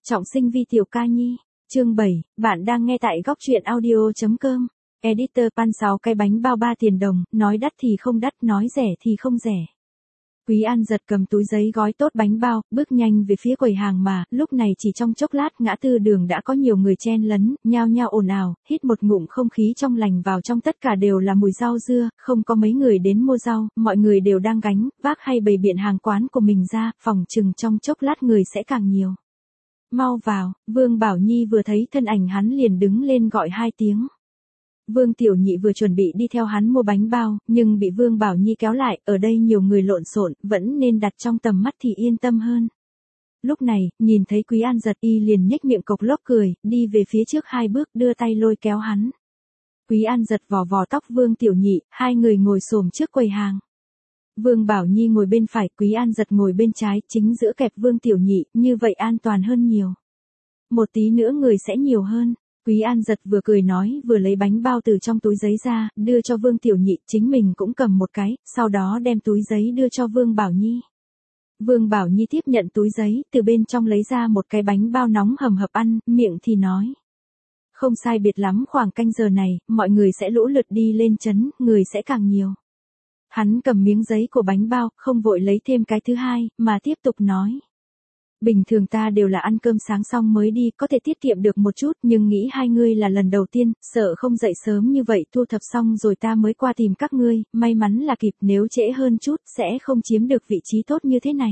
Trọng sinh vi tiểu ca nhi. Chương 7, bạn đang nghe tại góc truyện audio.com. Editor Pan 6 cái bánh bao 3 tiền đồng, nói đắt thì không đắt, nói rẻ thì không rẻ. Quý An giật cầm túi giấy gói tốt bánh bao, bước nhanh về phía quầy hàng mà, lúc này chỉ trong chốc lát ngã tư đường đã có nhiều người chen lấn, nhao nhao ồn ào, hít một ngụm không khí trong lành vào trong tất cả đều là mùi rau dưa, không có mấy người đến mua rau, mọi người đều đang gánh, vác hay bày biện hàng quán của mình ra, phòng chừng trong chốc lát người sẽ càng nhiều. Mau vào, Vương Bảo Nhi vừa thấy thân ảnh hắn liền đứng lên gọi 2 tiếng. Vương Tiểu Nhị vừa chuẩn bị đi theo hắn mua bánh bao, nhưng bị Vương Bảo Nhi kéo lại, ở đây nhiều người lộn xộn, vẫn nên đặt trong tầm mắt thì yên tâm hơn. Lúc này, nhìn thấy Quý An giật y liền nhếch miệng cộc lốc cười, đi về phía trước 2 bước đưa tay lôi kéo hắn. Quý An giật vò vò tóc Vương Tiểu Nhị, 2 người ngồi xổm trước quầy hàng. Vương Bảo Nhi ngồi bên phải, Quý An giật ngồi bên trái, chính giữa kẹp Vương Tiểu Nhị, như vậy an toàn hơn nhiều. Một tí nữa người sẽ nhiều hơn. Quý An giật vừa cười nói vừa lấy bánh bao từ trong túi giấy ra, đưa cho Vương Tiểu Nhị, chính mình cũng cầm một cái, sau đó đem túi giấy đưa cho Vương Bảo Nhi. Vương Bảo Nhi tiếp nhận túi giấy, từ bên trong lấy ra một cái bánh bao nóng hầm hập ăn, miệng thì nói. Không sai biệt lắm, khoảng canh giờ này, mọi người sẽ lũ lượt đi lên trấn, người sẽ càng nhiều. Hắn cầm miếng giấy của bánh bao, không vội lấy thêm cái thứ hai, mà tiếp tục nói. Bình thường ta đều là ăn cơm sáng xong mới đi, có thể tiết kiệm được một chút, nhưng nghĩ hai ngươi là lần đầu tiên, sợ không dậy sớm như vậy, thu thập xong rồi ta mới qua tìm các ngươi, may mắn là kịp, nếu trễ hơn chút, sẽ không chiếm được vị trí tốt như thế này.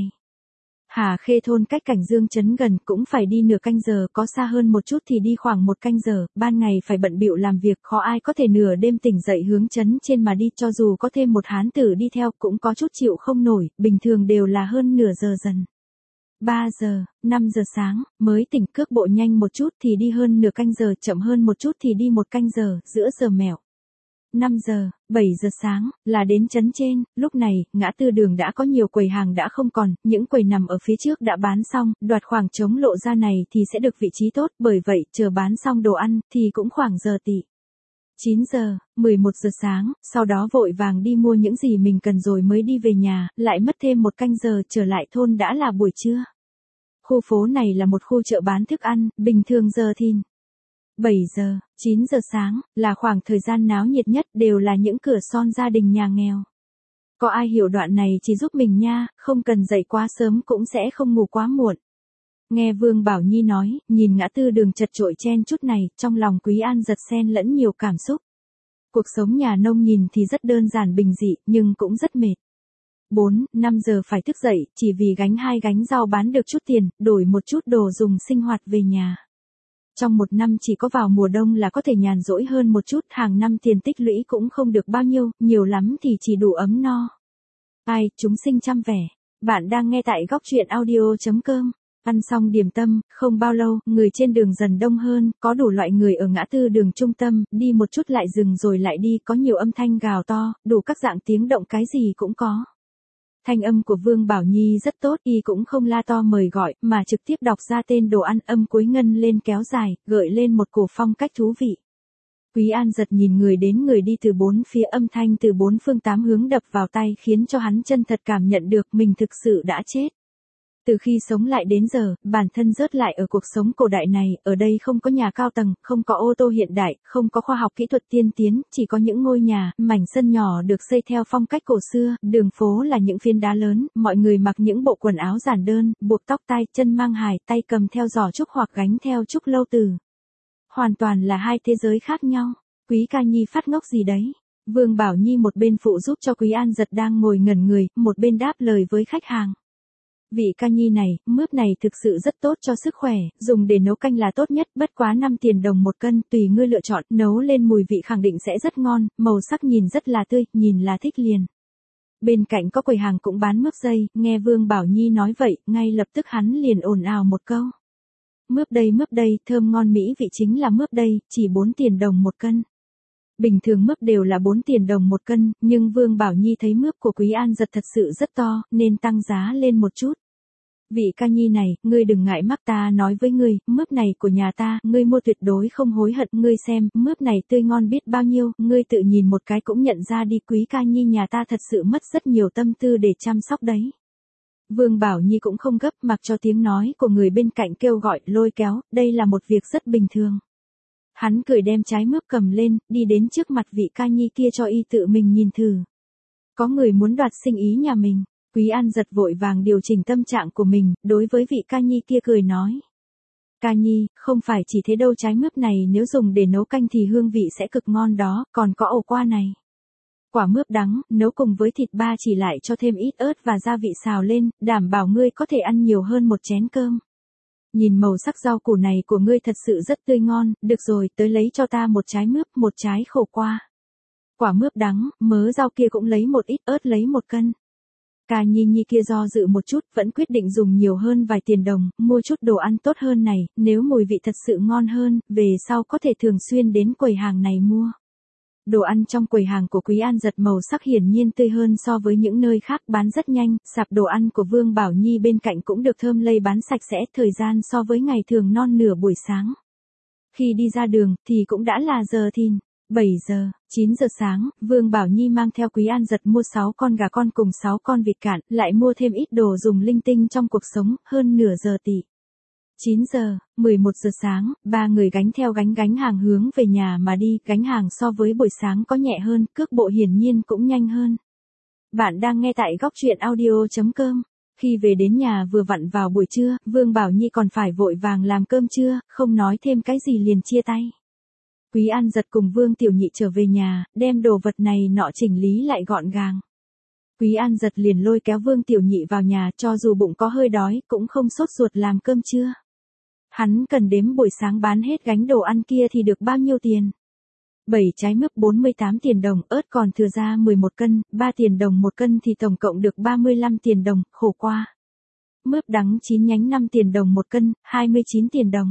Hà Khê thôn cách Cảnh Dương trấn gần, cũng phải đi nửa canh giờ, có xa hơn một chút thì đi khoảng 1 canh giờ, ban ngày phải bận bịu làm việc, khó ai có thể nửa đêm tỉnh dậy hướng trấn trên mà đi, cho dù có thêm một hán tử đi theo, cũng có chút chịu không nổi, bình thường đều là hơn nửa giờ dần. 3 giờ, 5 giờ sáng, mới tỉnh, cước bộ nhanh một chút thì đi hơn nửa canh giờ, chậm hơn một chút thì đi 1 canh giờ, giữa giờ mẹo. 5 giờ, 7 giờ sáng, là đến trấn trên, lúc này, ngã tư đường đã có nhiều quầy hàng đã không còn, những quầy nằm ở phía trước đã bán xong, đoạt khoảng trống lộ ra này thì sẽ được vị trí tốt, bởi vậy, chờ bán xong đồ ăn, thì cũng khoảng giờ tị. 9 giờ, 11 giờ sáng, sau đó vội vàng đi mua những gì mình cần rồi mới đi về nhà, lại mất thêm 1 canh giờ trở lại thôn đã là buổi trưa. Khu phố này là một khu chợ bán thức ăn, bình thường giờ thìn. 7 giờ, 9 giờ sáng, là khoảng thời gian náo nhiệt nhất, đều là những cửa son gia đình nhà nghèo. Có ai hiểu đoạn này chỉ giúp mình nha, không cần dậy quá sớm cũng sẽ không ngủ quá muộn. Nghe Vương Bảo Nhi nói, nhìn ngã tư đường chật chội chen chút này, trong lòng Quý An giật xen lẫn nhiều cảm xúc. Cuộc sống nhà nông nhìn thì rất đơn giản bình dị, nhưng cũng rất mệt. 4, 5 giờ phải thức dậy, chỉ vì gánh 2 gánh rau bán được chút tiền, đổi một chút đồ dùng sinh hoạt về nhà. Trong 1 năm chỉ có vào mùa đông là có thể nhàn rỗi hơn một chút, hàng năm tiền tích lũy cũng không được bao nhiêu, nhiều lắm thì chỉ đủ ấm no. Ai, chúng sinh chăm vẻ. Bạn đang nghe tại góc truyện audio.com. Ăn xong điểm tâm, không bao lâu, người trên đường dần đông hơn, có đủ loại người ở ngã tư đường trung tâm, đi một chút lại dừng rồi lại đi, có nhiều âm thanh gào to, đủ các dạng tiếng động cái gì cũng có. Thanh âm của Vương Bảo Nhi rất tốt, y cũng không la to mời gọi, mà trực tiếp đọc ra tên đồ ăn, âm cuối ngân lên kéo dài, gợi lên một cổ phong cách thú vị. Quý An giật nhìn người đến người đi từ 4 phía, âm thanh từ 4 phương 8 hướng đập vào tay khiến cho hắn chân thật cảm nhận được mình thực sự đã chết. Từ khi sống lại đến giờ, bản thân rớt lại ở cuộc sống cổ đại này, ở đây không có nhà cao tầng, không có ô tô hiện đại, không có khoa học kỹ thuật tiên tiến, chỉ có những ngôi nhà, mảnh sân nhỏ được xây theo phong cách cổ xưa, đường phố là những phiến đá lớn, mọi người mặc những bộ quần áo giản đơn, buộc tóc tai, chân mang hài, tay cầm theo giỏ trúc hoặc gánh theo trúc lâu từ. Hoàn toàn là hai thế giới khác nhau. Quý ca nhi phát ngốc gì đấy? Vương Bảo Nhi một bên phụ giúp cho Quý An giật đang ngồi ngẩn người, một bên đáp lời với khách hàng. Vị ca nhi này, mướp này thực sự rất tốt cho sức khỏe, dùng để nấu canh là tốt nhất, bất quá 5 tiền đồng 1 cân, tùy ngươi lựa chọn, nấu lên mùi vị khẳng định sẽ rất ngon, màu sắc nhìn rất là tươi, nhìn là thích liền. Bên cạnh có quầy hàng cũng bán mướp dây, nghe Vương Bảo Nhi nói vậy, ngay lập tức hắn liền ồn ào một câu. Mướp đây, thơm ngon mỹ vị chính là mướp đây, chỉ 4 tiền đồng 1 cân. Bình thường mướp đều là 4 tiền đồng 1 cân, nhưng Vương Bảo Nhi thấy mướp của Quý An giật thật sự rất to, nên tăng giá lên một chút. Vị ca nhi này, ngươi đừng ngại mắc, ta nói với ngươi, mướp này của nhà ta, ngươi mua tuyệt đối không hối hận, ngươi xem, mướp này tươi ngon biết bao nhiêu, ngươi tự nhìn một cái cũng nhận ra đi, quý ca nhi nhà ta thật sự mất rất nhiều tâm tư để chăm sóc đấy. Vương Bảo Nhi cũng không gấp, mặc cho tiếng nói của người bên cạnh kêu gọi, lôi kéo, đây là một việc rất bình thường. Hắn cười đem trái mướp cầm lên, đi đến trước mặt vị ca nhi kia cho y tự mình nhìn thử. Có người muốn đoạt sinh ý nhà mình. Quý An Giật vội vàng điều chỉnh tâm trạng của mình, đối với vị ca nhi kia cười nói. Ca nhi, không phải chỉ thế đâu, trái mướp này nếu dùng để nấu canh thì hương vị sẽ cực ngon đó, còn có ổ qua này. Quả mướp đắng, nấu cùng với thịt ba chỉ lại cho thêm ít ớt và gia vị xào lên, đảm bảo ngươi có thể ăn nhiều hơn một chén cơm. Nhìn màu sắc rau củ này của ngươi thật sự rất tươi ngon, được rồi, tới lấy cho ta một trái mướp, một trái khổ qua. Quả mướp đắng, mớ rau kia cũng lấy một ít, ớt lấy 1 cân. Ca nhi kia do dự một chút, vẫn quyết định dùng nhiều hơn vài tiền đồng, mua chút đồ ăn tốt hơn này, nếu mùi vị thật sự ngon hơn, về sau có thể thường xuyên đến quầy hàng này mua. Đồ ăn trong quầy hàng của Quý An Giật màu sắc hiển nhiên tươi hơn so với những nơi khác, bán rất nhanh, sạp đồ ăn của Vương Bảo Nhi bên cạnh cũng được thơm lây, bán sạch sẽ, thời gian so với ngày thường non nửa buổi sáng. Khi đi ra đường, thì cũng đã là giờ thìn. 7 giờ, 9 giờ sáng, Vương Bảo Nhi mang theo Quý An Giật mua 6 con gà con cùng 6 con vịt cạn, lại mua thêm ít đồ dùng linh tinh trong cuộc sống, hơn nửa giờ tỷ. 9 giờ, 11 giờ sáng, ba người gánh theo gánh hàng hướng về nhà mà đi, gánh hàng so với buổi sáng có nhẹ hơn, cước bộ hiển nhiên cũng nhanh hơn. Bạn đang nghe tại góc truyện audio.com. Khi về đến nhà vừa vặn vào buổi trưa, Vương Bảo Nhi còn phải vội vàng làm cơm trưa, không nói thêm cái gì liền chia tay. Quý An Giật cùng Vương Tiểu Nhị trở về nhà, đem đồ vật này nọ chỉnh lý lại gọn gàng. Quý An Giật liền lôi kéo Vương Tiểu Nhị vào nhà, cho dù bụng có hơi đói, cũng không sốt ruột làm cơm trưa. Hắn cần đếm buổi sáng bán hết gánh đồ ăn kia thì được bao nhiêu tiền. 7 trái mướp 48 tiền đồng, ớt còn thừa ra 11 cân, 3 tiền đồng 1 cân thì tổng cộng được 35 tiền đồng, khổ qua. Mướp đắng 9 nhánh 5 tiền đồng 1 cân, 29 tiền đồng.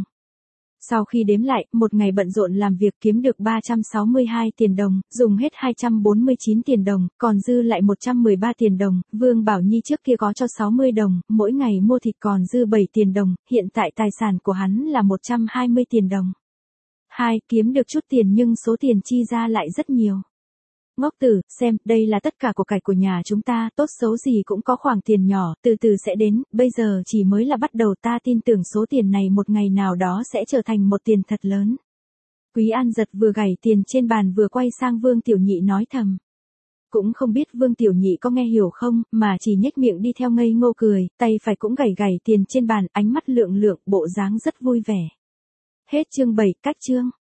Sau khi đếm lại, một ngày bận rộn làm việc kiếm được 362 tiền đồng, dùng hết 249 tiền đồng, còn dư lại 113 tiền đồng, Vương Bảo Nhi trước kia có cho 60 đồng, mỗi ngày mua thịt còn dư 7 tiền đồng, hiện tại tài sản của hắn là 120 tiền đồng. Kiếm được chút tiền nhưng số tiền chi ra lại rất nhiều. Ngốc tử, xem, đây là tất cả của cải của nhà chúng ta, tốt xấu gì cũng có khoảng tiền nhỏ, từ từ sẽ đến, bây giờ chỉ mới là bắt đầu, ta tin tưởng số tiền này một ngày nào đó sẽ trở thành một tiền thật lớn. Quý An Giật vừa gảy tiền trên bàn vừa quay sang Vương Tiểu Nhị nói thầm. Cũng không biết Vương Tiểu Nhị có nghe hiểu không, mà chỉ nhếch miệng đi theo ngây ngô cười, tay phải cũng gảy tiền trên bàn, ánh mắt lượng, bộ dáng rất vui vẻ. Hết chương 7, cách chương.